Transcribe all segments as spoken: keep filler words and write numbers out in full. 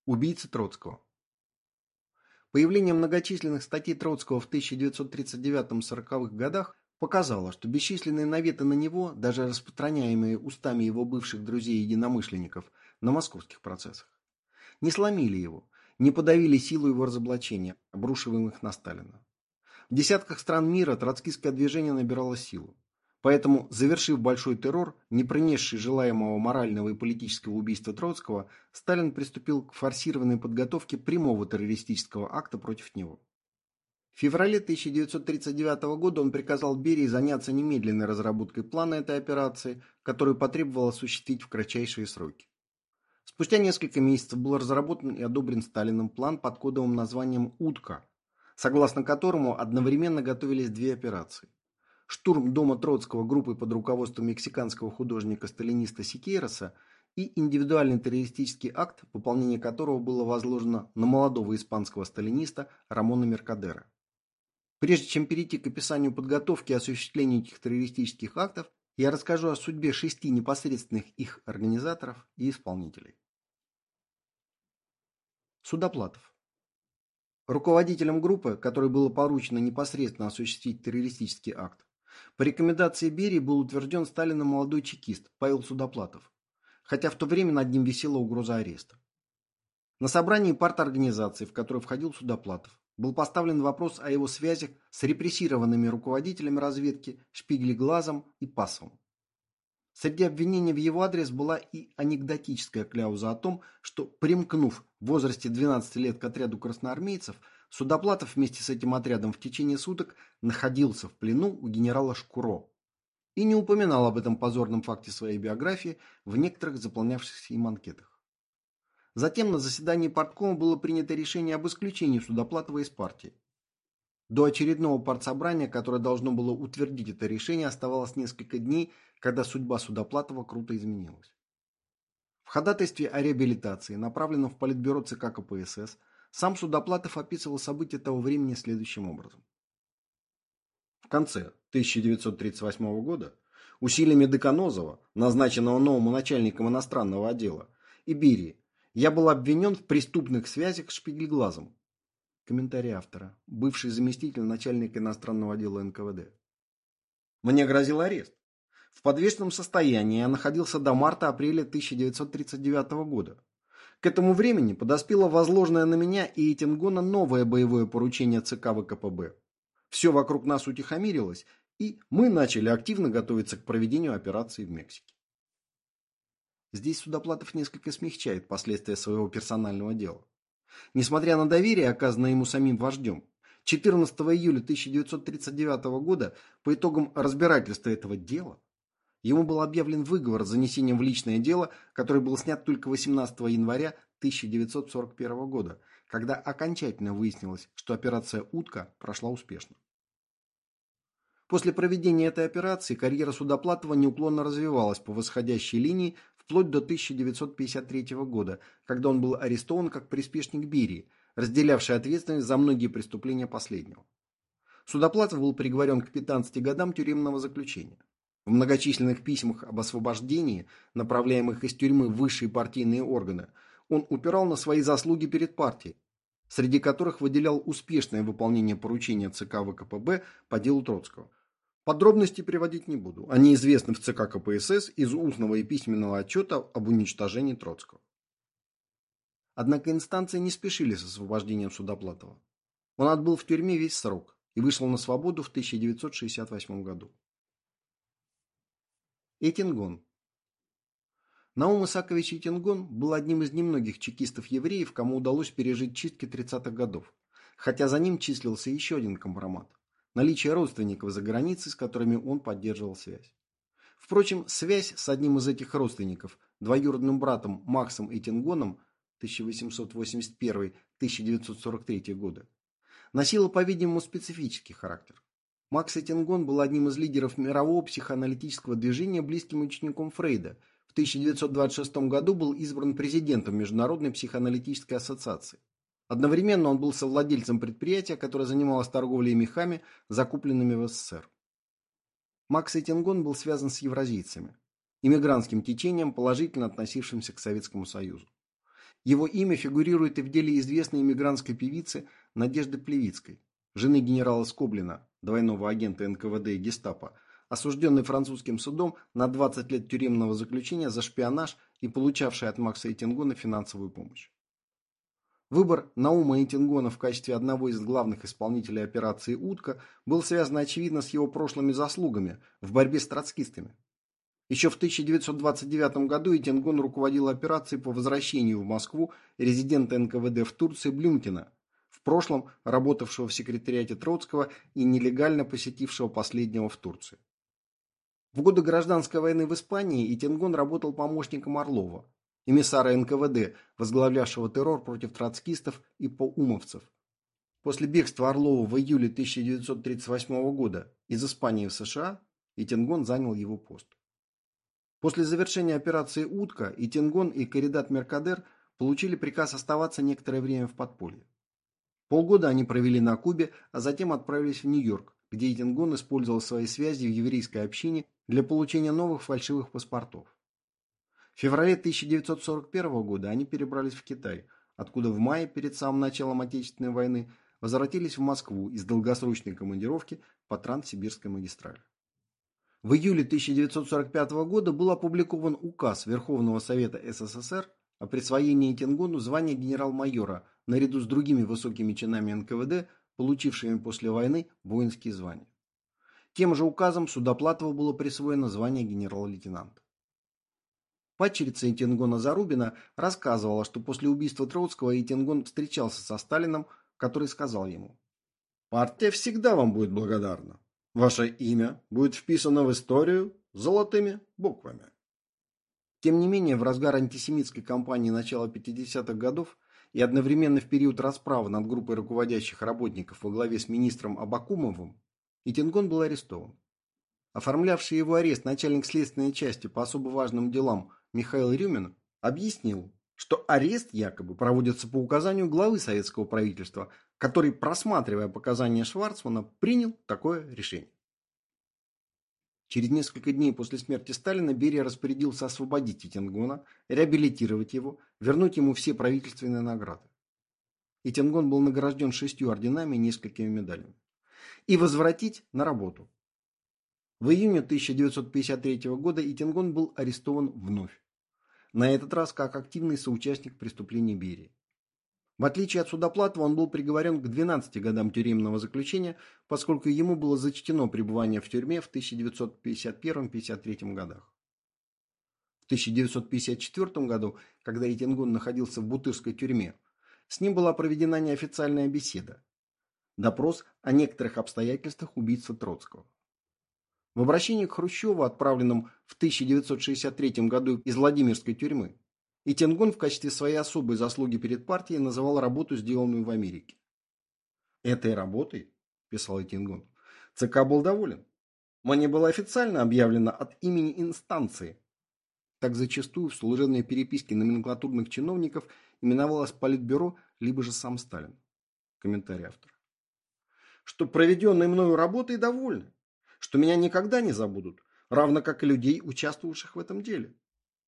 Убийцы Троцкого. Появление многочисленных статей Троцкого в тысяча девятьсот тридцать девятом-сороковых годах показало, что бесчисленные наветы на него, даже распространяемые устами его бывших друзей-единомышленников на московских процессах, не сломили его, не подавили силу его разоблачения, обрушиваемых на Сталина. В десятках стран мира троцкистское движение набирало силу. Поэтому, завершив большой террор, не принесший желаемого морального и политического убийства Троцкого, Сталин приступил к форсированной подготовке прямого террористического акта против него. В феврале тысяча девятьсот тридцать девятого года он приказал Берии заняться немедленной разработкой плана этой операции, которую потребовал осуществить в кратчайшие сроки. Спустя несколько месяцев был разработан и одобрен Сталиным план под кодовым названием «Утка», согласно которому одновременно готовились две операции. Штурм дома Троцкого группой под руководством мексиканского художника-сталиниста Сикейроса и индивидуальный террористический акт, выполнение которого было возложено на молодого испанского сталиниста Рамона Меркадера. Прежде чем перейти к описанию подготовки и осуществлению этих террористических актов, я расскажу о судьбе шести непосредственных их организаторов и исполнителей. Судоплатов. Руководителем группы, которой было поручено непосредственно осуществить террористический акт, по рекомендации Берии был утвержден Сталином молодой чекист Павел Судоплатов, хотя в то время над ним висела угроза ареста. На собрании парторганизации, в которой входил Судоплатов, был поставлен вопрос о его связях с репрессированными руководителями разведки Шпигли-Глазом и Пассовым. Среди обвинений в его адрес была и анекдотическая кляуза о том, что, примкнув в возрасте двенадцати лет к отряду красноармейцев, Судоплатов вместе с этим отрядом в течение суток находился в плену у генерала Шкуро и не упоминал об этом позорном факте своей биографии в некоторых заполнявшихся им анкетах. Затем на заседании парткома было принято решение об исключении Судоплатова из партии. До очередного партсобрания, которое должно было утвердить это решение, оставалось несколько дней, когда судьба Судоплатова круто изменилась. В ходатайстве о реабилитации, направленном в Политбюро ЦК КПСС, сам Судоплатов описывал события того времени следующим образом. В конце тысяча девятьсот тридцать восьмого года усилиями Деканозова, назначенного новым начальником иностранного отдела, и Берии, я был обвинен в преступных связях с Шпигльглазом. Комментарий автора. Бывший заместитель начальника иностранного отдела эн ка вэ дэ. Мне грозил арест. В подвешенном состоянии я находился до марта-апреля тысяча девятьсот тридцать девятого года. К этому времени подоспело возложенное на меня и Этингона новое боевое поручение ЦК вэ ка пэ бэ. Все вокруг нас утихомирилось, и мы начали активно готовиться к проведению операции в Мексике. Здесь Судоплатов несколько смягчает последствия своего персонального дела. Несмотря на доверие, оказанное ему самим вождем, четырнадцатого июля тысяча девятьсот тридцать девятого года по итогам разбирательства этого дела ему был объявлен выговор с занесением в личное дело, который был снят только восемнадцатого января тысяча девятьсот сорок первого года, когда окончательно выяснилось, что операция «Утка» прошла успешно. После проведения этой операции карьера Судоплатова неуклонно развивалась по восходящей линии вплоть до тысяча девятьсот пятьдесят третьего года, когда он был арестован как приспешник Берии, разделявший ответственность за многие преступления последнего. Судоплатов был приговорен к пятнадцати годам тюремного заключения. В многочисленных письмах об освобождении, направляемых из тюрьмы в высшие партийные органы, он упирал на свои заслуги перед партией, среди которых выделял успешное выполнение поручения ЦК вэ ка пэ бэ по делу Троцкого. Подробности приводить не буду, они известны в ЦК ка пэ эс эс из устного и письменного отчета об уничтожении Троцкого. Однако инстанции не спешили с освобождением Судоплатова. Он отбыл в тюрьме весь срок и вышел на свободу в тысяча девятьсот шестьдесят восьмом году. Этингон. Наум Исаакович Этингон был одним из немногих чекистов-евреев, кому удалось пережить чистки тридцатых годов, хотя за ним числился еще один компромат – наличие родственников за границей, с которыми он поддерживал связь. Впрочем, связь с одним из этих родственников, двоюродным братом Максом Этингоном тысяча восемьсот восемьдесят первый — тысяча девятьсот сорок третий годы, носила, по-видимому, специфический характер. Макс Этингон был одним из лидеров мирового психоаналитического движения, близким учеником Фрейда. В тысяча девятьсот двадцать шестом году был избран президентом Международной психоаналитической ассоциации. Одновременно он был совладельцем предприятия, которое занималось торговлей мехами, закупленными в эс эс эс эр. Макс Этингон был связан с евразийцами, иммигрантским течением, положительно относившимся к Советскому Союзу. Его имя фигурирует и в деле известной эмигрантской певицы Надежды Плевицкой, жены генерала Скоблина, двойного агента эн ка вэ дэ и гестапо, осужденной французским судом на двадцать лет тюремного заключения за шпионаж и получавшей от Макса Эйтингона финансовую помощь. Выбор Наума Эйтингона в качестве одного из главных исполнителей операции «Утка» был связан, очевидно, с его прошлыми заслугами в борьбе с троцкистами. Еще в тысяча девятьсот двадцать девятом году Эйтингон руководил операцией по возвращению в Москву резидента эн ка вэ дэ в Турции Блюмкина, в прошлом работавшего в секретариате Троцкого и нелегально посетившего последнего в Турции. В годы гражданской войны в Испании Эйтингон работал помощником Орлова, эмиссара эн ка вэ дэ, возглавлявшего террор против троцкистов и поумовцев. После бегства Орлова в июле тысяча девятьсот тридцать восьмого года из Испании в эс ша а Эйтингон занял его пост. После завершения операции «Утка» Эйтингон и Каридат Меркадер получили приказ оставаться некоторое время в подполье. Полгода они провели на Кубе, а затем отправились в Нью-Йорк, где Эйтингон использовал свои связи в еврейской общине для получения новых фальшивых паспортов. В феврале тысяча девятьсот сорок первого года они перебрались в Китай, откуда в мае, перед самым началом Отечественной войны, возвратились в Москву из долгосрочной командировки по Транссибирской магистрали. В июле тысяча девятьсот сорок пятого года был опубликован указ Верховного Совета эс эс эс эр о присвоении Эйтингону звания генерал-майора наряду с другими высокими чинами эн ка вэ дэ, получившими после войны воинские звания. Тем же указом Судоплатову было присвоено звание генерал-лейтенанта. Падчерица Эйтингона Зарубина рассказывала, что после убийства Троцкого Эйтингон встречался со Сталиным, который сказал ему: «Партия всегда вам будет благодарна. Ваше имя будет вписано в историю золотыми буквами». Тем не менее, в разгар антисемитской кампании начала пятидесятых годов и одновременно в период расправы над группой руководящих работников во главе с министром Абакумовым, Эйтингон был арестован. Оформлявший его арест начальник следственной части по особо важным делам Михаил Рюмин объяснил, что арест якобы проводится по указанию главы советского правительства, который, просматривая показания Шварцмана, принял такое решение. Через несколько дней после смерти Сталина Берия распорядился освободить Эйтингона, реабилитировать его, вернуть ему все правительственные награды. Эйтингон был награжден шестью орденами и несколькими медалями. И возвратить на работу. В июне тысяча девятьсот пятьдесят третьего года Эйтингон был арестован вновь. На этот раз как активный соучастник преступлений Берии. В отличие от Судоплатова, он был приговорен к двенадцати годам тюремного заключения, поскольку ему было зачтено пребывание в тюрьме в тысяча девятьсот пятьдесят первом — пятьдесят третьем годах. В тысяча девятьсот пятьдесят четвёртом году, когда Эйтингон находился в Бутырской тюрьме, с ним была проведена неофициальная беседа. Допрос о некоторых обстоятельствах убийства Троцкого. В обращении к Хрущеву, отправленном в тысяча девятьсот шестьдесят третьем году из Владимирской тюрьмы, Эйтингон в качестве своей особой заслуги перед партией называл работу, сделанную в Америке. «Этой работой, – писал Эйтингон, – ЦК был доволен. Мне было официально объявлено от имени инстанции». Так зачастую в служебной переписке номенклатурных чиновников именовалось Политбюро, либо же сам Сталин. Комментарий автора. «Что проведенной мною работой довольны, что меня никогда не забудут, равно как и людей, участвовавших в этом деле».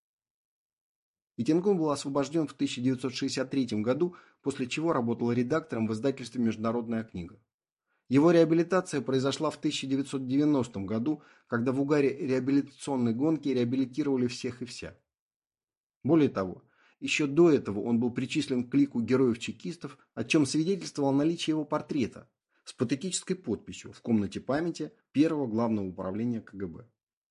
Эйтингон был освобожден в тысяча девятьсот шестьдесят третьем году, после чего работал редактором в издательстве «Международная книга». Его реабилитация произошла в тысяча девятьсот девяностом году, когда в угаре реабилитационной гонки реабилитировали всех и вся. Более того, еще до этого он был причислен к лику героев-чекистов, о чем свидетельствовало наличие его портрета с патетической подписью в комнате памяти первого главного управления ка гэ бэ.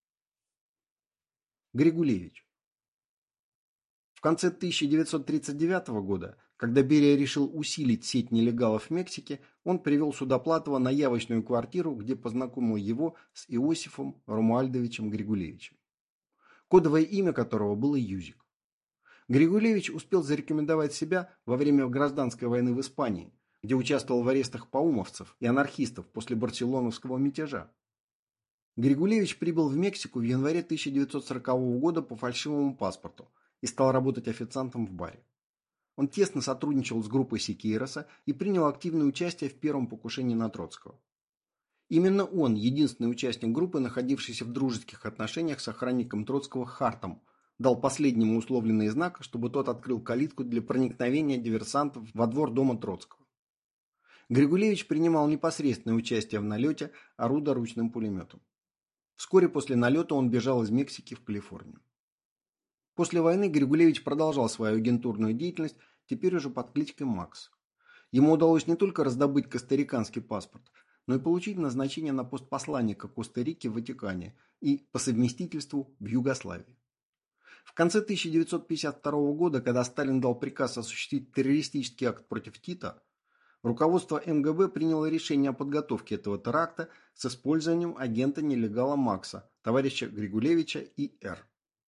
Григулевич. В конце тысяча девятьсот тридцать девятого года, когда Берия решил усилить сеть нелегалов в Мексике, он привел Судоплатова на явочную квартиру, где познакомил его с Иосифом Ромуальдовичем Григулевичем, кодовое имя которого было Юзик. Григулевич успел зарекомендовать себя во время гражданской войны в Испании, где участвовал в арестах поумовцев и анархистов после барселоновского мятежа. Григулевич прибыл в Мексику в январе тысяча девятьсот сорокового года по фальшивому паспорту и стал работать официантом в баре. Он тесно сотрудничал с группой Сикейроса и принял активное участие в первом покушении на Троцкого. Именно он, единственный участник группы, находившийся в дружеских отношениях с охранником Троцкого Хартом, дал последнему условленный знак, чтобы тот открыл калитку для проникновения диверсантов во двор дома Троцкого. Григулевич принимал непосредственное участие в налете, орудуя ручным пулеметом. Вскоре после налета он бежал из Мексики в Калифорнию. После войны Григулевич продолжал свою агентурную деятельность, теперь уже под кличкой Макс. Ему удалось не только раздобыть костариканский паспорт, но и получить назначение на пост посланника Коста-Рики в Ватикане и, по совместительству, в Югославии. В конце тысяча девятьсот пятьдесят второго года, когда Сталин дал приказ осуществить террористический акт против Тита, руководство эм гэ бэ приняло решение о подготовке этого теракта с использованием агента-нелегала Макса, товарища Григулевича И Эр.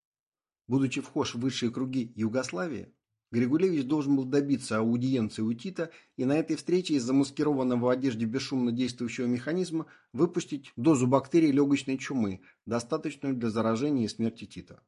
Будучи вхож в высшие круги Югославии, Григулевич должен был добиться аудиенции у Тита и на этой встрече из замаскированного в одежде бесшумно действующего механизма выпустить дозу бактерий легочной чумы, достаточную для заражения и смерти Тита.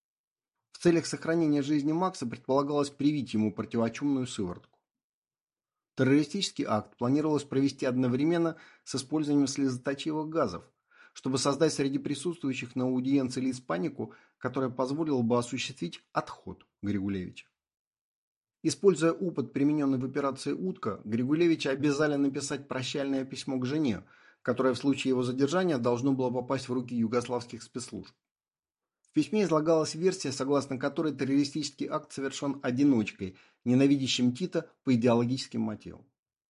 В целях сохранения жизни Макса предполагалось привить ему противочумную сыворотку. Террористический акт планировалось провести одновременно с использованием слезоточивых газов, чтобы создать среди присутствующих на аудиенции лиц панику, которая позволила бы осуществить отход Григулевича. Используя опыт, примененный в операции «Утка», Григулевича обязали написать прощальное письмо к жене, которое в случае его задержания должно было попасть в руки югославских спецслужб. В письме излагалась версия, согласно которой террористический акт совершен одиночкой, ненавидящим Тита по идеологическим мотивам.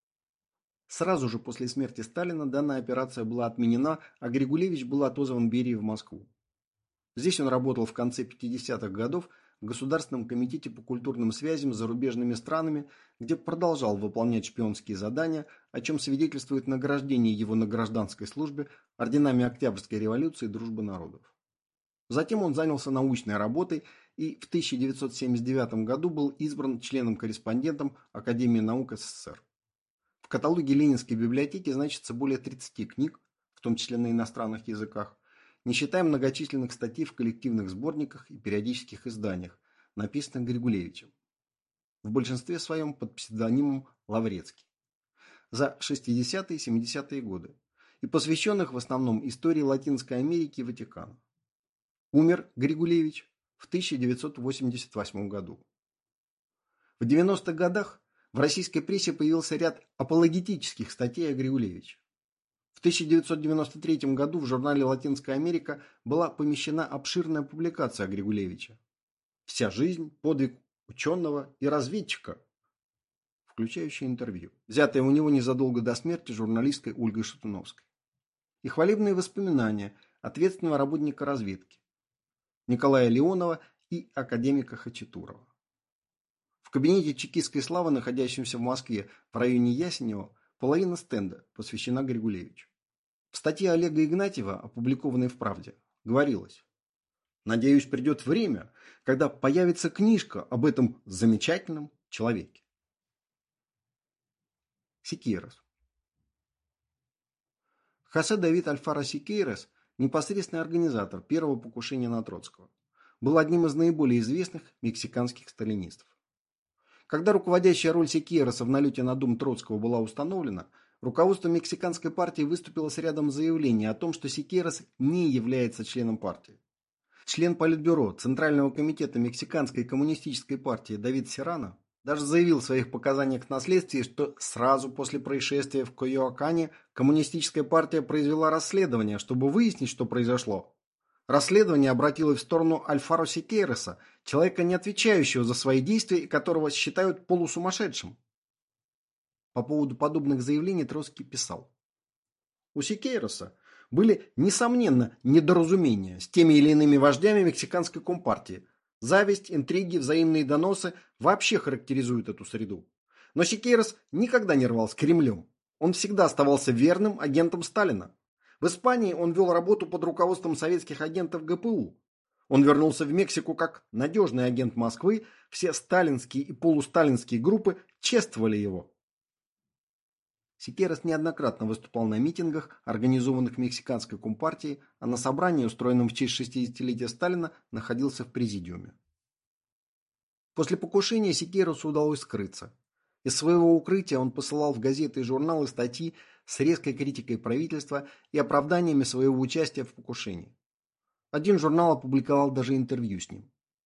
Сразу же после смерти Сталина данная операция была отменена, а Григулевич был отозван Берией в Москву. Здесь он работал в конце пятидесятых годов в Государственном комитете по культурным связям с зарубежными странами, где продолжал выполнять шпионские задания, о чем свидетельствует награждение его на гражданской службе орденами Октябрьской революции и Дружбы народов. Затем он занялся научной работой и в тысяча девятьсот семьдесят девятом году был избран членом-корреспондентом Академии наук эс эс эс эр. В каталоге Ленинской библиотеки значится более тридцати книг, в том числе на иностранных языках, не считая многочисленных статей в коллективных сборниках и периодических изданиях, написанных Григулевичем, в большинстве своем под псевдонимом Лаврецкий, за шестидесятые и семидесятые годы, и посвященных в основном истории Латинской Америки и Ватикана. Умер Григулевич в тысяча девятьсот восемьдесят восьмом году. В девяностых годах в российской прессе появился ряд апологетических статей о Григулевиче. В тысяча девятьсот девяносто третьем году в журнале «Латинская Америка» была помещена обширная публикация о Григулевиче. «Вся жизнь, подвиг ученого и разведчика», включающая интервью, взятое у него незадолго до смерти журналисткой Ольгой Шатуновской, и хвалебные воспоминания ответственного работника разведки Николая Леонова и академика Хачатурова. В кабинете чекистской славы, находящемся в Москве в районе Ясенева, половина стенда посвящена Григулевичу. В статье Олега Игнатьева, опубликованной в «Правде», говорилось: «Надеюсь, придет время, когда появится книжка об этом замечательном человеке». Сикейрос. Хосе Давид Альфаро Сикейрос, непосредственный организатор первого покушения на Троцкого, был одним из наиболее известных мексиканских сталинистов. Когда руководящая роль Сикейроса в налете на дом Троцкого была установлена, руководство мексиканской партии выступило с рядом заявлений о том, что Сикейрос не является членом партии. Член Политбюро Центрального комитета Мексиканской коммунистической партии Давид Серрано даже заявил в своих показаниях на следствии, что сразу после происшествия в Койоакане коммунистическая партия произвела расследование, чтобы выяснить, что произошло. Расследование обратилось в сторону Альфаро Сикейроса, человека, не отвечающего за свои действия и которого считают полусумасшедшим. По поводу подобных заявлений Троцкий писал: «У Сикейроса были, несомненно, недоразумения с теми или иными вождями мексиканской компартии. Зависть, интриги, взаимные доносы вообще характеризуют эту среду. Но Сикейрос никогда не рвал с Кремлем. Он всегда оставался верным агентом Сталина. В Испании он вел работу под руководством советских агентов гэ пэ у. Он вернулся в Мексику как надежный агент Москвы, все сталинские и полусталинские группы чествовали его». Сикейрос неоднократно выступал на митингах, организованных мексиканской компартией, а на собрании, устроенном в честь шестидесятилетия Сталина, находился в президиуме. После покушения Сикейросу удалось скрыться. Из своего укрытия он посылал в газеты и журналы статьи с резкой критикой правительства и оправданиями своего участия в покушении. Один журнал опубликовал даже интервью с ним.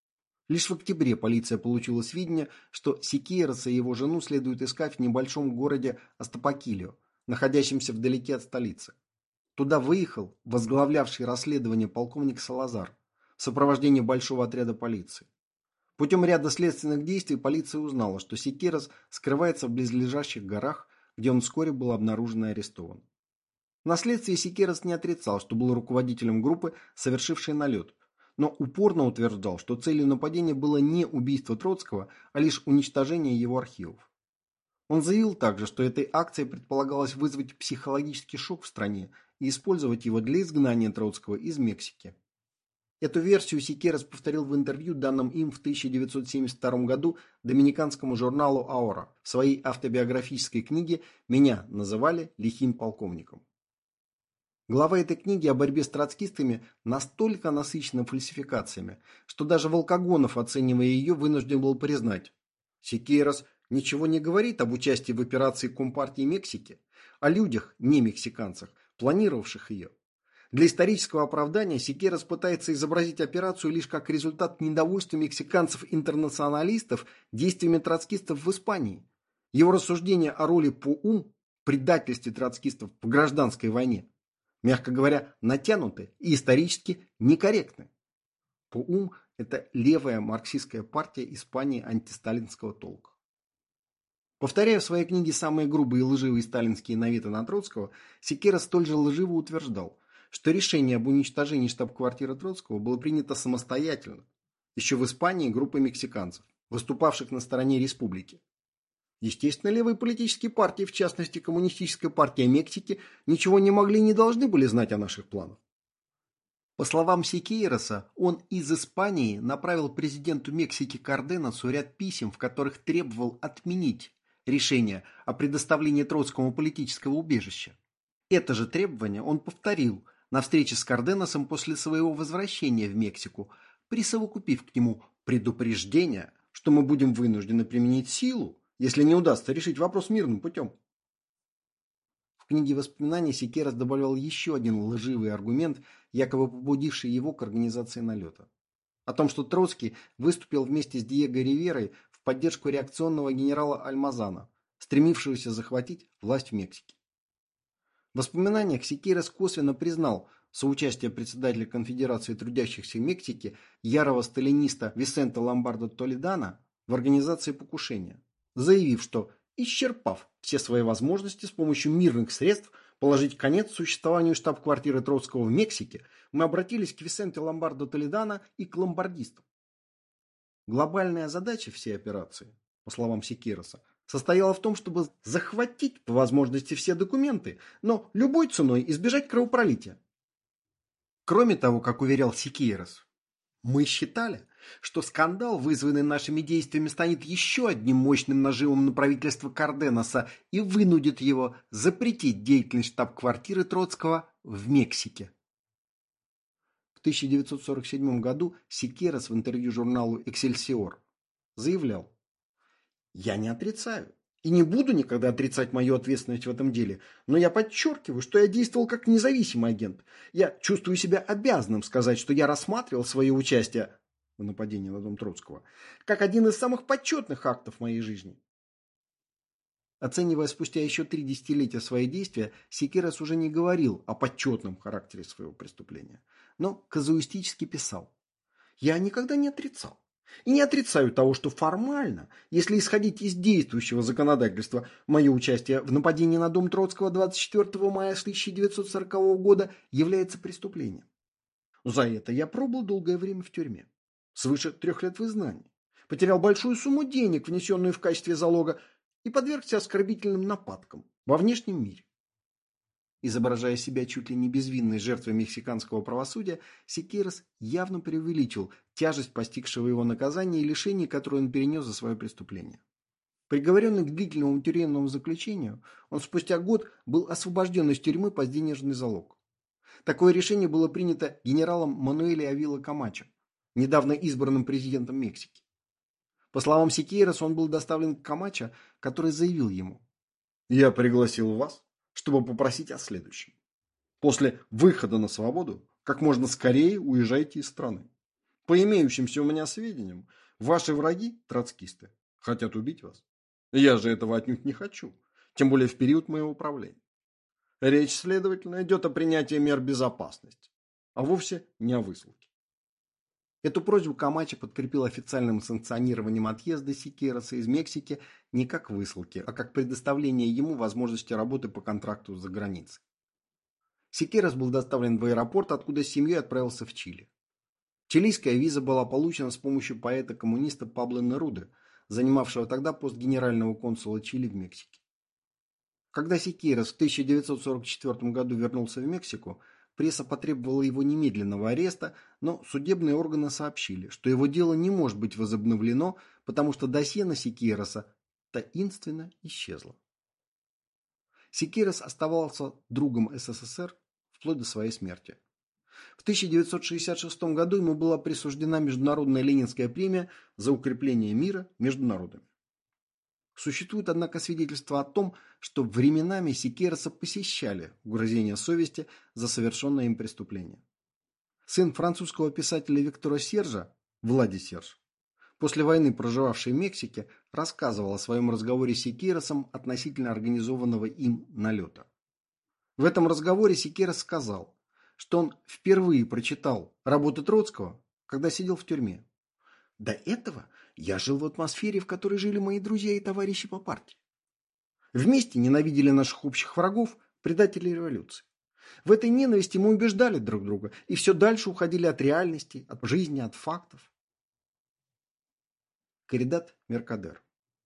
Лишь в октябре полиция получила сведения, что Сикейроса и его жену следует искать в небольшом городе Астапакилио, находящемся вдалеке от столицы. Туда выехал возглавлявший расследование полковник Салазар в сопровождении большого отряда полиции. Путем ряда следственных действий полиция узнала, что Сикейрос скрывается в близлежащих горах, где он вскоре был обнаружен и арестован. На следствии Сикейрос не отрицал, что был руководителем группы, совершившей налет, но упорно утверждал, что целью нападения было не убийство Троцкого, а лишь уничтожение его архивов. Он заявил также, что этой акцией предполагалось вызвать психологический шок в стране и использовать его для изгнания Троцкого из Мексики. Эту версию Сикейрос повторил в интервью, данном им в тысяча девятьсот семьдесят втором году доминиканскому журналу «Аора». В своей автобиографической книге «Меня называли лихим полковником». Глава этой книги о борьбе с троцкистами настолько насыщена фальсификациями, что даже Волкогонов, оценивая ее, вынужден был признать: Сикейрос ничего не говорит об участии в операции Компартии Мексики, о людях, не мексиканцах, планировавших ее. Для исторического оправдания Сикейрос пытается изобразить операцию лишь как результат недовольства мексиканцев-интернационалистов действиями троцкистов в Испании. Его рассуждения о роли ПОУМ, предательстве троцкистов в гражданской войне, мягко говоря, натянуты и исторически некорректны. ПОУМ – это левая марксистская партия Испании антисталинского толка. Повторяя в своей книге самые грубые и лживые сталинские наветы на Троцкого, Сикейрос столь же лживо утверждал, что решение об уничтожении штаб-квартиры Троцкого было принято самостоятельно, еще в Испании группой мексиканцев, выступавших на стороне республики. Естественно, левые политические партии, в частности Коммунистическая партия Мексики, ничего не могли и не должны были знать о наших планах. По словам Сикейроса, он из Испании направил президенту Мексики Карденасу ряд писем, в которых требовал отменить решение о предоставлении Троцкому политического убежища. Это же требование он повторил на встрече с Карденасом после своего возвращения в Мексику, присовокупив к нему предупреждение, что мы будем вынуждены применить силу, если не удастся решить вопрос мирным путем. В книге воспоминаний Сикейрос добавлял еще один лживый аргумент, якобы побудивший его к организации налета. О том, что Троцкий выступил вместе с Диего Риверой в поддержку реакционного генерала Альмазана, стремившегося захватить власть в Мексике. В воспоминаниях Сикейрос косвенно признал соучастие председателя Конфедерации трудящихся Мексики, ярого сталиниста Висенте Ломбардо Толедано, в организации покушения, заявив, что, исчерпав все свои возможности с помощью мирных средств положить конец существованию штаб-квартиры Троцкого в Мексике, мы обратились к Висенте Ломбардо Толедано и к ломбардистам. Глобальная задача всей операции, по словам Сикейроса, состояла в том, чтобы захватить по возможности все документы, но любой ценой избежать кровопролития. Кроме того, как уверял Сикейрос, мы считали, что скандал, вызванный нашими действиями, станет еще одним мощным нажимом на правительство Карденаса и вынудит его запретить деятельность штаб-квартиры Троцкого в Мексике. В тысяча девятьсот сорок седьмом году Сикейрос в интервью журналу «Эксельсиор» заявлял: «Я не отрицаю и не буду никогда отрицать мою ответственность в этом деле, но я подчеркиваю, что я действовал как независимый агент. Я чувствую себя обязанным сказать, что я рассматривал свое участие в нападении на дом Троцкого как один из самых почетных актов моей жизни». Оценивая спустя еще три десятилетия свои действия, Сикейрос уже не говорил о почетном характере своего преступления, но казуистически писал: «Я никогда не отрицал. И не отрицаю того, что формально, если исходить из действующего законодательства, мое участие в нападении на дом Троцкого двадцать четвёртого мая тысяча девятьсот сорокового года является преступлением. За это я пробыл долгое время в тюрьме, свыше трех лет в изгнании, потерял большую сумму денег, внесенную в качестве залога, и подвергся оскорбительным нападкам во внешнем мире». Изображая себя чуть ли не безвинной жертвой мексиканского правосудия, Сикейрос явно преувеличил тяжесть постигшего его наказания и лишений, которые он перенес за свое преступление. Приговоренный к длительному тюремному заключению, он спустя год был освобожден из тюрьмы под денежный залог. Такое решение было принято генералом Мануэле Авила Камачо, недавно избранным президентом Мексики. По словам Сикейроса, он был доставлен к Камачо, который заявил ему: «Я пригласил вас, чтобы попросить о следующем. После выхода на свободу как можно скорее уезжайте из страны. По имеющимся у меня сведениям, ваши враги, троцкисты, хотят убить вас. Я же этого отнюдь не хочу, тем более в период моего правления. Речь, следовательно, идет о принятии мер безопасности, а вовсе не о высылке. Эту просьбу Камачи подкрепил официальным санкционированием отъезда Сикейроса из Мексики не как высылки, а как предоставление ему возможности работы по контракту за границей. Сикейрос был доставлен в аэропорт, откуда с семьей отправился в Чили. Чилийская виза была получена с помощью поэта-коммуниста Пабло Неруды, занимавшего тогда пост генерального консула Чили в Мексике. Когда Сикейрос в тысяча девятьсот сорок четвёртом году вернулся в Мексику, пресса потребовала его немедленного ареста, но судебные органы сообщили, что его дело не может быть возобновлено, потому что досье на Сикейроса таинственно исчезло. Сикейрос оставался другом СССР вплоть до своей смерти. В тысяча девятьсот шестьдесят шестом году ему была присуждена Международная Ленинская премия за укрепление мира между народами. Существует, однако, свидетельство о том, что временами Сикейроса посещали угрызения совести за совершенное им преступление. Сын французского писателя Виктора Сержа, Влади Серж, после войны проживавший в Мексике, рассказывал о своем разговоре с Сикейросом относительно организованного им налета. В этом разговоре Сикейрос сказал, что он впервые прочитал работы Троцкого, когда сидел в тюрьме. До этого я жил в атмосфере, в которой жили мои друзья и товарищи по партии. Вместе ненавидели наших общих врагов, предателей революции. В этой ненависти мы убеждали друг друга и все дальше уходили от реальности, от жизни, от фактов. Каридат Меркадер.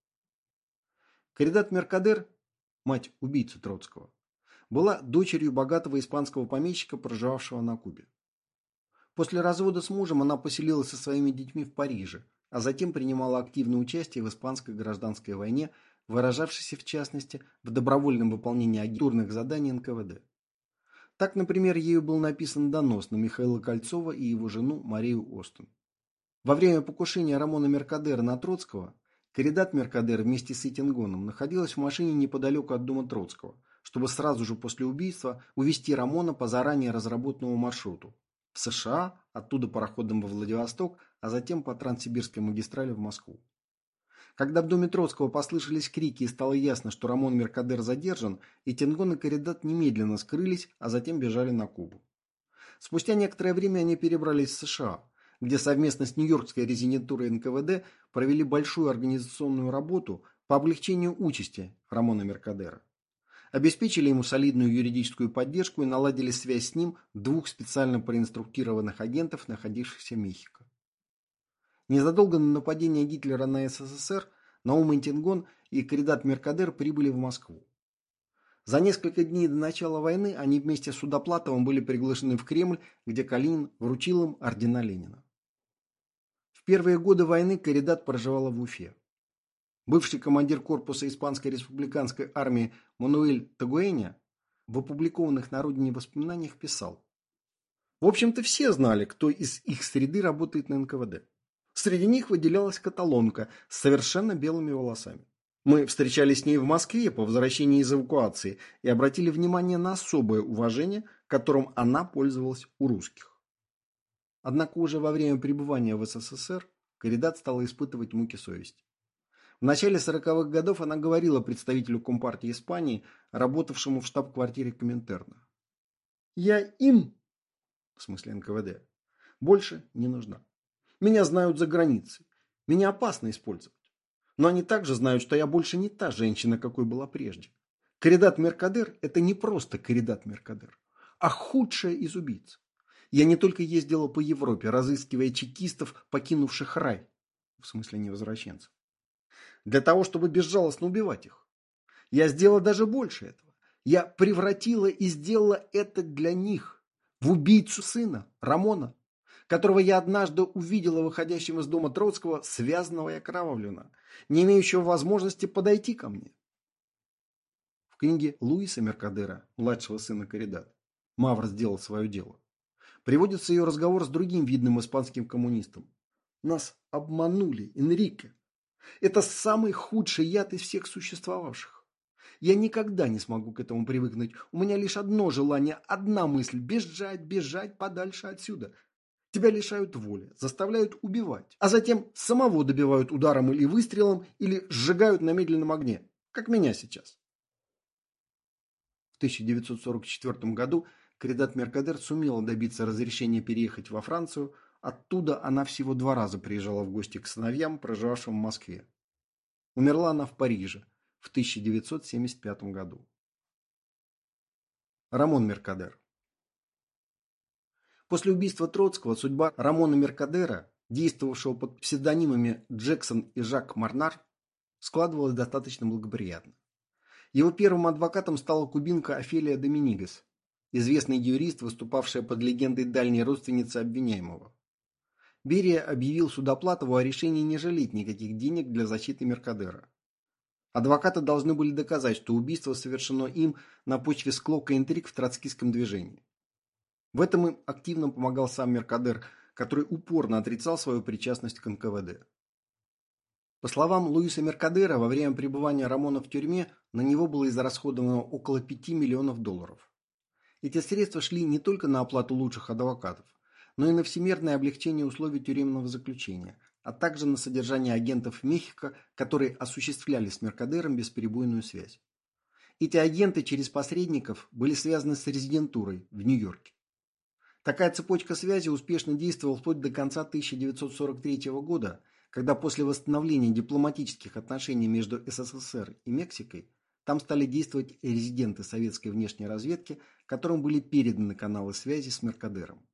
Каридат Меркадер, мать убийцы Троцкого, была дочерью богатого испанского помещика, проживавшего на Кубе. После развода с мужем она поселилась со своими детьми в Париже, а затем принимала активное участие в испанской гражданской войне, выражавшейся в частности в добровольном выполнении агентурных заданий эн ка вэ дэ. Так, например, ею был написан донос на Михаила Кольцова и его жену Марию Остен. Во время покушения Рамона Меркадера на Троцкого, Каридат Меркадер вместе с Итингоном находилась в машине неподалеку от дома Троцкого, чтобы сразу же после убийства увезти Рамона по заранее разработанному маршруту в США, оттуда пароходом во Владивосток, а затем по Транссибирской магистрали в Москву. Когда в доме Троцкого послышались крики и стало ясно, что Рамон Меркадер задержан, Итингон и Каридат немедленно скрылись, а затем бежали на Кубу. Спустя некоторое время они перебрались в США, где совместно с Нью-Йоркской резидентурой эн ка вэ дэ провели большую организационную работу по облегчению участи Рамона Меркадера. Обеспечили ему солидную юридическую поддержку и наладили связь с ним двух специально проинструктированных агентов, находившихся в Мехико. Незадолго до нападения Гитлера на эс эс эс эр Наум Итингон и Каридат Меркадер прибыли в Москву. За несколько дней до начала войны они вместе с Судоплатовым были приглашены в Кремль, где Калинин вручил им ордена Ленина. В первые годы войны Каридат проживала в Уфе. Бывший командир корпуса Испанской республиканской армии Мануэль Тагуэня в опубликованных на родине воспоминаниях писал: «В общем-то все знали, кто из их среды работает на эн ка вэ дэ. Среди них выделялась каталонка с совершенно белыми волосами. Мы встречались с ней в Москве по возвращении из эвакуации и обратили внимание на особое уважение, которым она пользовалась у русских». Однако уже во время пребывания в эс эс эс эр Каридат стала испытывать муки совести. В начале сороковых годов она говорила представителю Компартии Испании, работавшему в штаб-квартире Коминтерна: «Я им, в смысле эн ка вэ дэ, больше не нужна. Меня знают за границей. Меня опасно использовать. Но они также знают, что я больше не та женщина, какой была прежде. Каридат Меркадер – это не просто Каридат Меркадер, а худшая из убийц. Я не только ездила по Европе, разыскивая чекистов, покинувших рай, в смысле невозвращенцев, для того, чтобы безжалостно убивать их. Я сделала даже больше этого. Я превратила и сделала это для них, в убийцу сына, Рамона, которого я однажды увидела выходящим из дома Троцкого, связанного и окровавленного, не имеющего возможности подойти ко мне». В книге Луиса Меркадера, младшего сына Каридат, «Мавр сделал свое дело», приводится ее разговор с другим видным испанским коммунистом. «Нас обманули, Энрике. Это самый худший яд из всех существовавших. Я никогда не смогу к этому привыкнуть. У меня лишь одно желание, одна мысль – бежать, бежать подальше отсюда. Тебя лишают воли, заставляют убивать, а затем самого добивают ударом или выстрелом, или сжигают на медленном огне, как меня сейчас. В тысяча девятьсот сорок четвёртом году Кередат Меркадер сумела добиться разрешения переехать во Францию, оттуда она всего два раза приезжала в гости к сыновьям, проживавшим в Москве. Умерла она в Париже в тысяча девятьсот семьдесят пятом году. Рамон Меркадер. После убийства Троцкого судьба Рамона Меркадера, действовавшего под псевдонимами Джексон и Жак Марнар, складывалась достаточно благоприятно. Его первым адвокатом стала кубинка Офелия Домингес, известный юрист, выступавшая под легендой дальней родственницы обвиняемого. Берия объявил Судоплатову о решении не жалеть никаких денег для защиты Меркадера. Адвокаты должны были доказать, что убийство совершено им на почве склок и интриг в троцкистском движении. В этом им активно помогал сам Меркадер, который упорно отрицал свою причастность к эн ка вэ дэ. По словам Луиса Меркадера, во время пребывания Рамона в тюрьме на него было израсходовано около пяти миллионов долларов. Эти средства шли не только на оплату лучших адвокатов, но и на всемирное облегчение условий тюремного заключения, а также на содержание агентов в Мехико, которые осуществляли с Меркадером бесперебойную связь. Эти агенты через посредников были связаны с резидентурой в Нью-Йорке. Такая цепочка связи успешно действовала вплоть до конца тысяча девятьсот сорок третьего года, когда после восстановления дипломатических отношений между эс эс эс эр и Мексикой там стали действовать резиденты советской внешней разведки, которым были переданы каналы связи с Меркадером.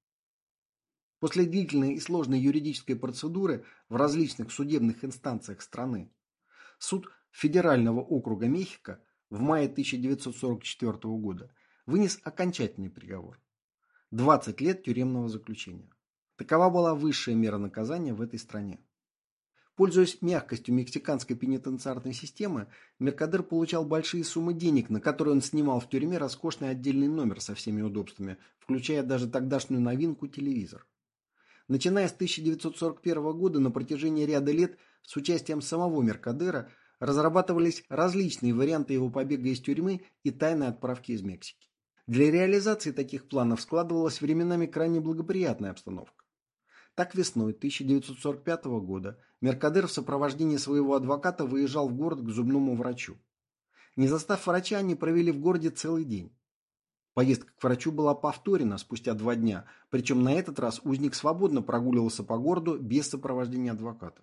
После длительной и сложной юридической процедуры в различных судебных инстанциях страны суд Федерального округа Мехико в мае тысяча девятьсот сорок четвёртого года вынес окончательный приговор – двадцать лет тюремного заключения. Такова была высшая мера наказания в этой стране. Пользуясь мягкостью мексиканской пенитенциарной системы, Меркадер получал большие суммы денег, на которые он снимал в тюрьме роскошный отдельный номер со всеми удобствами, включая даже тогдашнюю новинку – телевизор. Начиная с тысяча девятьсот сорок первого года на протяжении ряда лет с участием самого Меркадера разрабатывались различные варианты его побега из тюрьмы и тайной отправки из Мексики. Для реализации таких планов складывалась временами крайне благоприятная обстановка. Так весной тысяча девятьсот сорок пятого года Меркадер в сопровождении своего адвоката выезжал в город к зубному врачу. Не застав врача, они провели в городе целый день. Поездка к врачу была повторена спустя два дня, причем на этот раз узник свободно прогуливался по городу без сопровождения адвоката.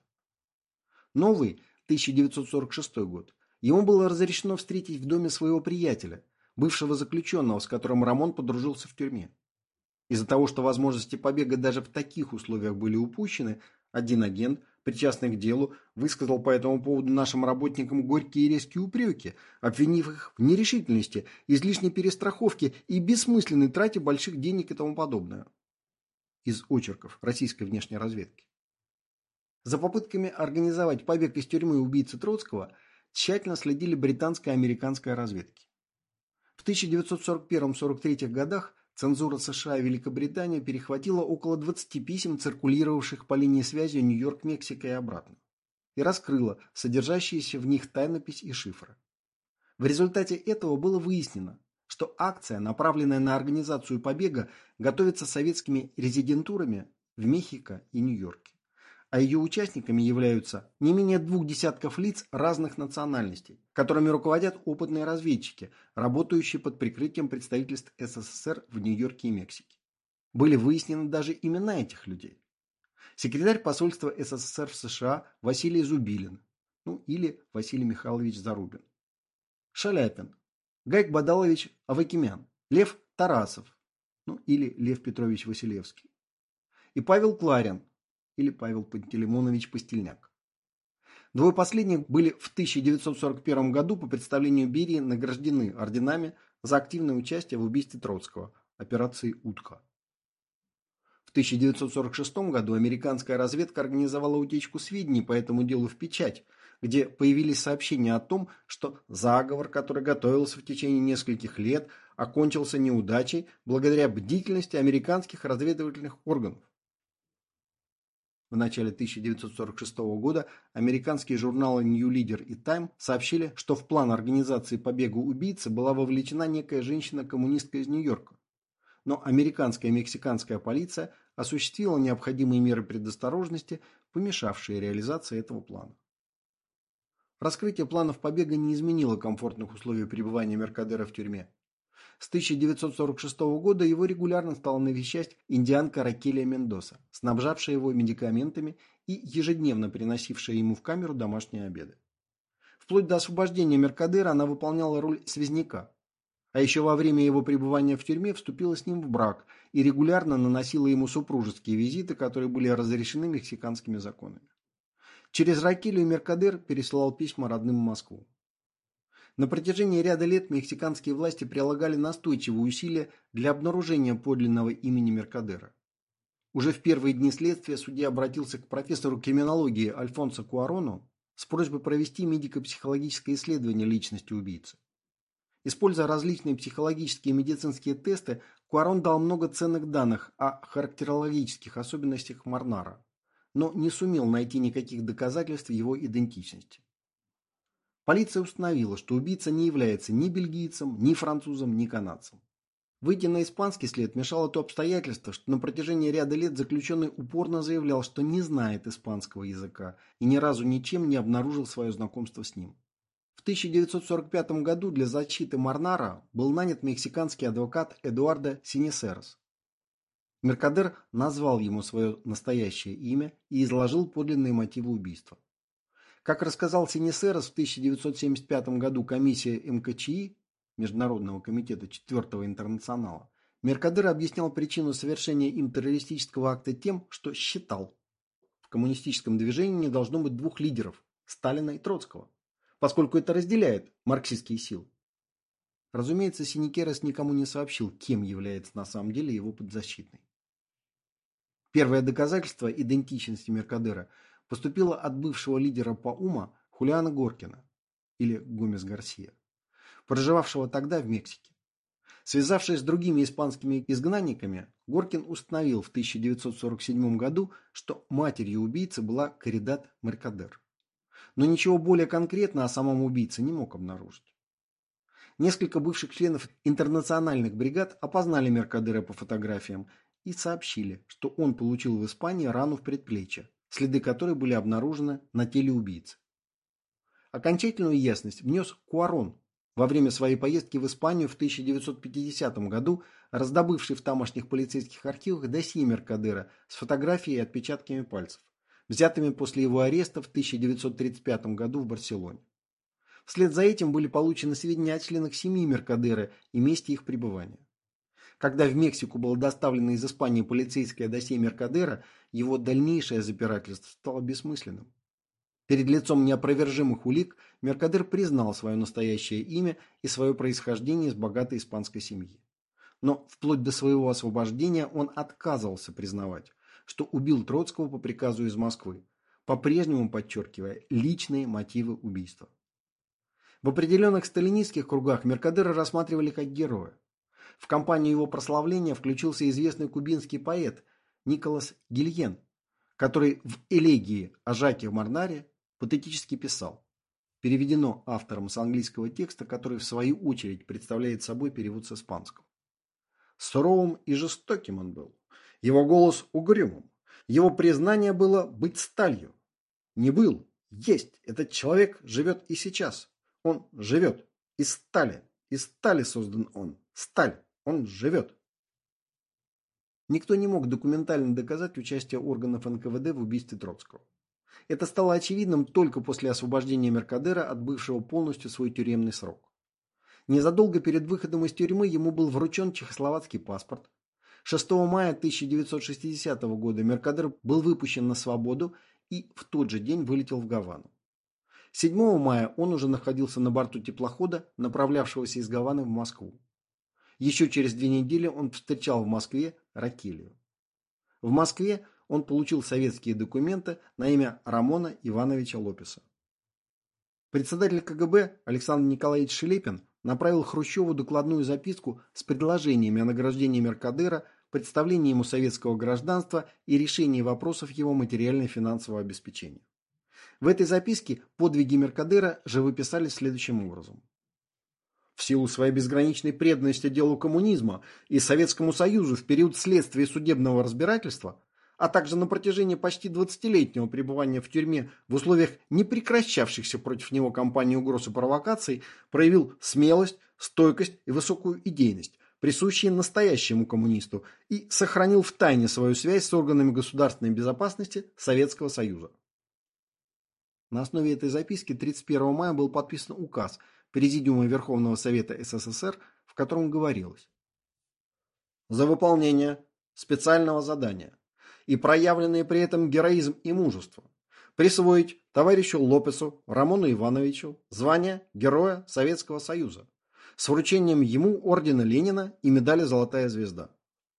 Новый, тысяча девятьсот сорок шестой год, ему было разрешено встретить в доме своего приятеля, бывшего заключенного, с которым Рамон подружился в тюрьме. Из-за того, что возможности побега даже в таких условиях были упущены, один агент, причастный к делу, высказал по этому поводу нашим работникам горькие и резкие упреки, обвинив их в нерешительности, излишней перестраховке и бессмысленной трате больших денег и тому подобное. Из очерков российской внешней разведки. За попытками организовать побег из тюрьмы убийцы Троцкого тщательно следили британская и американская разведки. В тысяча девятьсот сорок первом — сорок третьем годах цензура США и Великобритания перехватила около двадцати писем, циркулировавших по линии связи Нью-Йорк-Мексика и обратно, и раскрыла содержащиеся в них тайнопись и шифры. В результате этого было выяснено, что акция, направленная на организацию побега, готовится советскими резидентурами в Мехико и Нью-Йорке, а ее участниками являются не менее двух десятков лиц разных национальностей, которыми руководят опытные разведчики, работающие под прикрытием представительств эс эс эс эр в Нью-Йорке и Мексике. Были выяснены даже имена этих людей. Секретарь посольства эс эс эс эр в США Василий Зубилин, ну или Василий Михайлович Зарубин. Шаляпин, Гайк Бадалович Авакимян, Лев Тарасов, ну или Лев Петрович Василевский. И Павел Кларин, или Павел Пантелеймонович Пастельняк. Двое последних были в тысяча девятьсот сорок первом году по представлению Берии награждены орденами за активное участие в убийстве Троцкого, операции «Утка». В тысяча девятьсот сорок шестом году американская разведка организовала утечку сведений по этому делу в печать, где появились сообщения о том, что заговор, который готовился в течение нескольких лет, окончился неудачей благодаря бдительности американских разведывательных органов. В начале тысяча девятьсот сорок шестого года американские журналы New Leader и Time сообщили, что в план организации побега убийцы была вовлечена некая женщина-коммунистка из Нью-Йорка. но американская и мексиканская полиция осуществила необходимые меры предосторожности, помешавшие реализации этого плана. Раскрытие планов побега не изменило комфортных условий пребывания Меркадера в тюрьме. С тысяча девятьсот сорок шестого года его регулярно стала навещать индианка Ракелия Мендоса, снабжавшая его медикаментами и ежедневно приносившая ему в камеру домашние обеды. Вплоть до освобождения Меркадера она выполняла роль связняка, а еще во время его пребывания в тюрьме вступила с ним в брак и регулярно наносила ему супружеские визиты, которые были разрешены мексиканскими законами. Через Ракелию Меркадер пересылал письма родным в Москву. На протяжении ряда лет мексиканские власти прилагали настойчивые усилия для обнаружения подлинного имени Меркадера. Уже в первые дни следствия судья обратился к профессору криминологии Альфонсо Куарону с просьбой провести медико-психологическое исследование личности убийцы. Используя различные психологические и медицинские тесты, Куарон дал много ценных данных о характерологических особенностях Морнара, но не сумел найти никаких доказательств его идентичности. Полиция установила, что убийца не является ни бельгийцем, ни французом, ни канадцем. Выйти на испанский след мешало то обстоятельство, что на протяжении ряда лет заключенный упорно заявлял, что не знает испанского языка и ни разу ничем не обнаружил свое знакомство с ним. В тысяча девятьсот сорок пятом году для защиты Морнара был нанят мексиканский адвокат Эдуардо Синесерос. Меркадер назвал ему свое настоящее имя и изложил подлинные мотивы убийства. Как рассказал Синесерос, в тысяча девятьсот семьдесят пятом году комиссия эм ка че и, Международного комитета Четвертого интернационала, Меркадер объяснял причину совершения им террористического акта тем, что считал, в коммунистическом движении не должно быть двух лидеров – Сталина и Троцкого, поскольку это разделяет марксистские силы. Разумеется, Синекерос никому не сообщил, кем является на самом деле его подзащитный. Первое доказательство идентичности Меркадера поступило от бывшего лидера ПАУМа Хулиана Горкина, или Гомес Гарсия, проживавшего тогда в Мексике. Связавшись с другими испанскими изгнанниками, Горкин установил в тысяча девятьсот сорок седьмом году, что матерью убийцы была Каридат Меркадер. Но ничего более конкретно о самом убийце не мог обнаружить. Несколько бывших членов интернациональных бригад опознали Меркадера по фотографиям и сообщили, что он получил в Испании рану в предплечье, следы которой были обнаружены на теле убийцы. Окончательную ясность внес Куарон, во время своей поездки в Испанию в тысяча девятьсот пятидесятом году, раздобывший в тамошних полицейских архивах досье Меркадера с фотографией и отпечатками пальцев, взятыми после его ареста в тысяча девятьсот тридцать пятом году в Барселоне. Вслед за этим были получены сведения о членах семьи Меркадера и месте их пребывания. Когда в Мексику было доставлено из Испании полицейское досье Меркадера, его дальнейшее запирательство стало бессмысленным. Перед лицом неопровержимых улик Меркадер признал свое настоящее имя и свое происхождение из богатой испанской семьи. Но вплоть до своего освобождения он отказывался признавать, что убил Троцкого по приказу из Москвы, по-прежнему подчеркивая личные мотивы убийства. В определенных сталинистских кругах Меркадера рассматривали как героя. В кампанию его прославления включился известный кубинский поэт Николас Гильен, который в элегии о Жаке Морнаре патетически писал. Переведено автором с английского текста, который в свою очередь представляет собой перевод с испанского. Суровым и жестоким он был. Его голос угрюмым. Его признание было быть сталью. Не был, есть. Этот человек живет и сейчас. Он живет. Из стали. Из стали создан он. Сталь. Он живет. Никто не мог документально доказать участие органов эн ка вэ дэ в убийстве Троцкого. Это стало очевидным только после освобождения Меркадера, отбывшего полностью свой тюремный срок. Незадолго перед выходом из тюрьмы ему был вручен чехословацкий паспорт. шестого мая тысяча девятьсот шестидесятого года Меркадер был выпущен на свободу и в тот же день вылетел в Гавану. седьмого мая он уже находился на борту теплохода, направлявшегося из Гаваны в Москву. Еще через две недели он встречал в Москве Ракелию. В Москве он получил советские документы на имя Рамона Ивановича Лопеса. Председатель ка гэ бэ Александр Николаевич Шелепин направил Хрущеву докладную записку с предложениями о награждении Меркадера, представлении ему советского гражданства и решении вопросов его материально-финансового обеспечения. В этой записке подвиги Меркадера живописались следующим образом. В силу своей безграничной преданности делу коммунизма и Советскому Союзу в период следствия и судебного разбирательства, а также на протяжении почти двадцатилетнего пребывания в тюрьме в условиях непрекращавшихся против него кампаний угроз и провокаций, проявил смелость, стойкость и высокую идейность, присущие настоящему коммунисту, и сохранил в тайне свою связь с органами государственной безопасности Советского Союза. На основе этой записки тридцать первого мая был подписан указ Президиума Верховного Совета СССР, в котором говорилось: за выполнение специального задания и проявленные при этом героизм и мужество присвоить товарищу Лопесу Рамону Ивановичу звание Героя Советского Союза с вручением ему ордена Ленина и медали «Золотая звезда».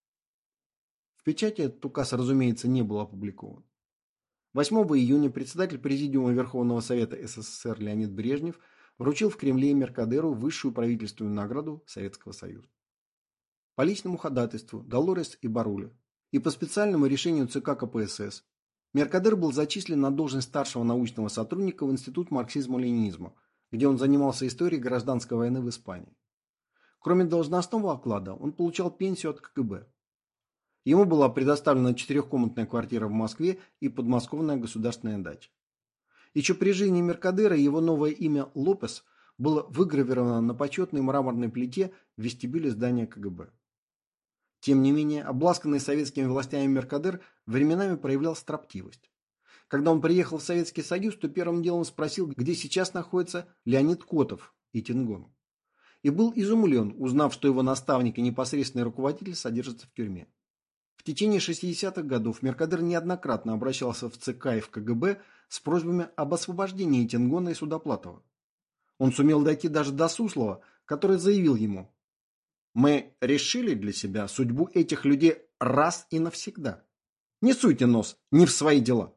В печати этот указ, разумеется, не был опубликован. восьмого июня председатель Президиума Верховного Совета СССР Леонид Брежнев вручил в Кремле Меркадеру высшую правительственную награду Советского Союза. По личному ходатайству Долорес и Баруля и по специальному решению ЦК КПСС Меркадер был зачислен на должность старшего научного сотрудника в Институт марксизма-ленинизма, где он занимался историей гражданской войны в Испании. Кроме должностного оклада, он получал пенсию от КГБ. Ему была предоставлена четырехкомнатная квартира в Москве и подмосковная государственная дача. Еще при жизни Меркадера его новое имя Лопес было выгравировано на почетной мраморной плите в вестибюле здания КГБ. Тем не менее, обласканный советскими властями Меркадер временами проявлял строптивость. Когда он приехал в Советский Союз, то первым делом спросил, где сейчас находится Леонид Котов и Тингон. И был изумлен, узнав, что его наставник и непосредственный руководитель содержатся в тюрьме. В течение шестидесятых годов Меркадер неоднократно обращался в ЦК и в КГБ с просьбами об освобождении Тингона и Судоплатова. Он сумел дойти даже до Суслова, который заявил ему: «Мы решили для себя судьбу этих людей раз и навсегда. Не суйте нос не в свои дела».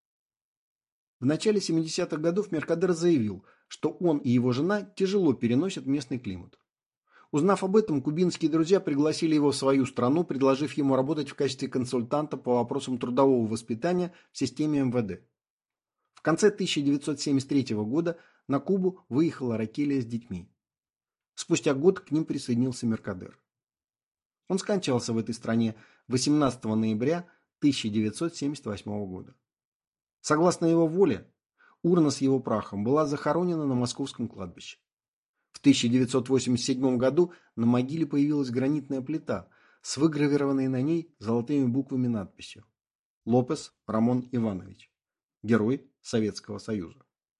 В начале семидесятых годов Меркадер заявил, что он и его жена тяжело переносят местный климат. Узнав об этом, кубинские друзья пригласили его в свою страну, предложив ему работать в качестве консультанта по вопросам трудового воспитания в системе эм вэ дэ. В конце тысяча девятьсот семьдесят третьего года на Кубу выехала Рокелия с детьми. Спустя год к ним присоединился Меркадер. Он скончался в этой стране восемнадцатого ноября тысяча девятьсот семьдесят восьмого года. Согласно его воле, урна с его прахом была захоронена на Московском кладбище. В тысяча девятьсот восемьдесят седьмом году на могиле появилась гранитная плита с выгравированной на ней золотыми буквами надписью: «Лопес Рамон Иванович, Герой Советского Союза».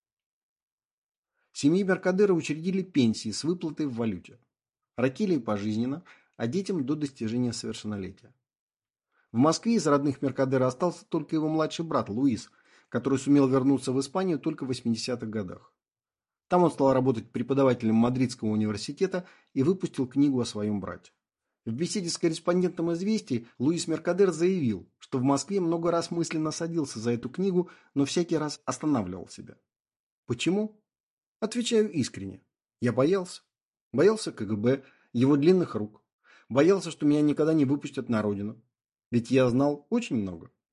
Семье Меркадера учредили пенсии с выплатой в валюте. Рокелии пожизненно, а детям до достижения совершеннолетия. В Москве из родных Меркадера остался только его младший брат Луис, который сумел вернуться в Испанию только в восьмидесятых годах. Там он стал работать преподавателем Мадридского университета и выпустил книгу о своем брате. В беседе с корреспондентом «Известий» Луис Меркадер заявил, что в Москве много раз мысленно садился за эту книгу, но всякий раз останавливал себя. Почему? Отвечаю искренне. Я боялся. Боялся КГБ, его длинных рук. Боялся, что меня никогда не выпустят на родину. Ведь я знал очень много.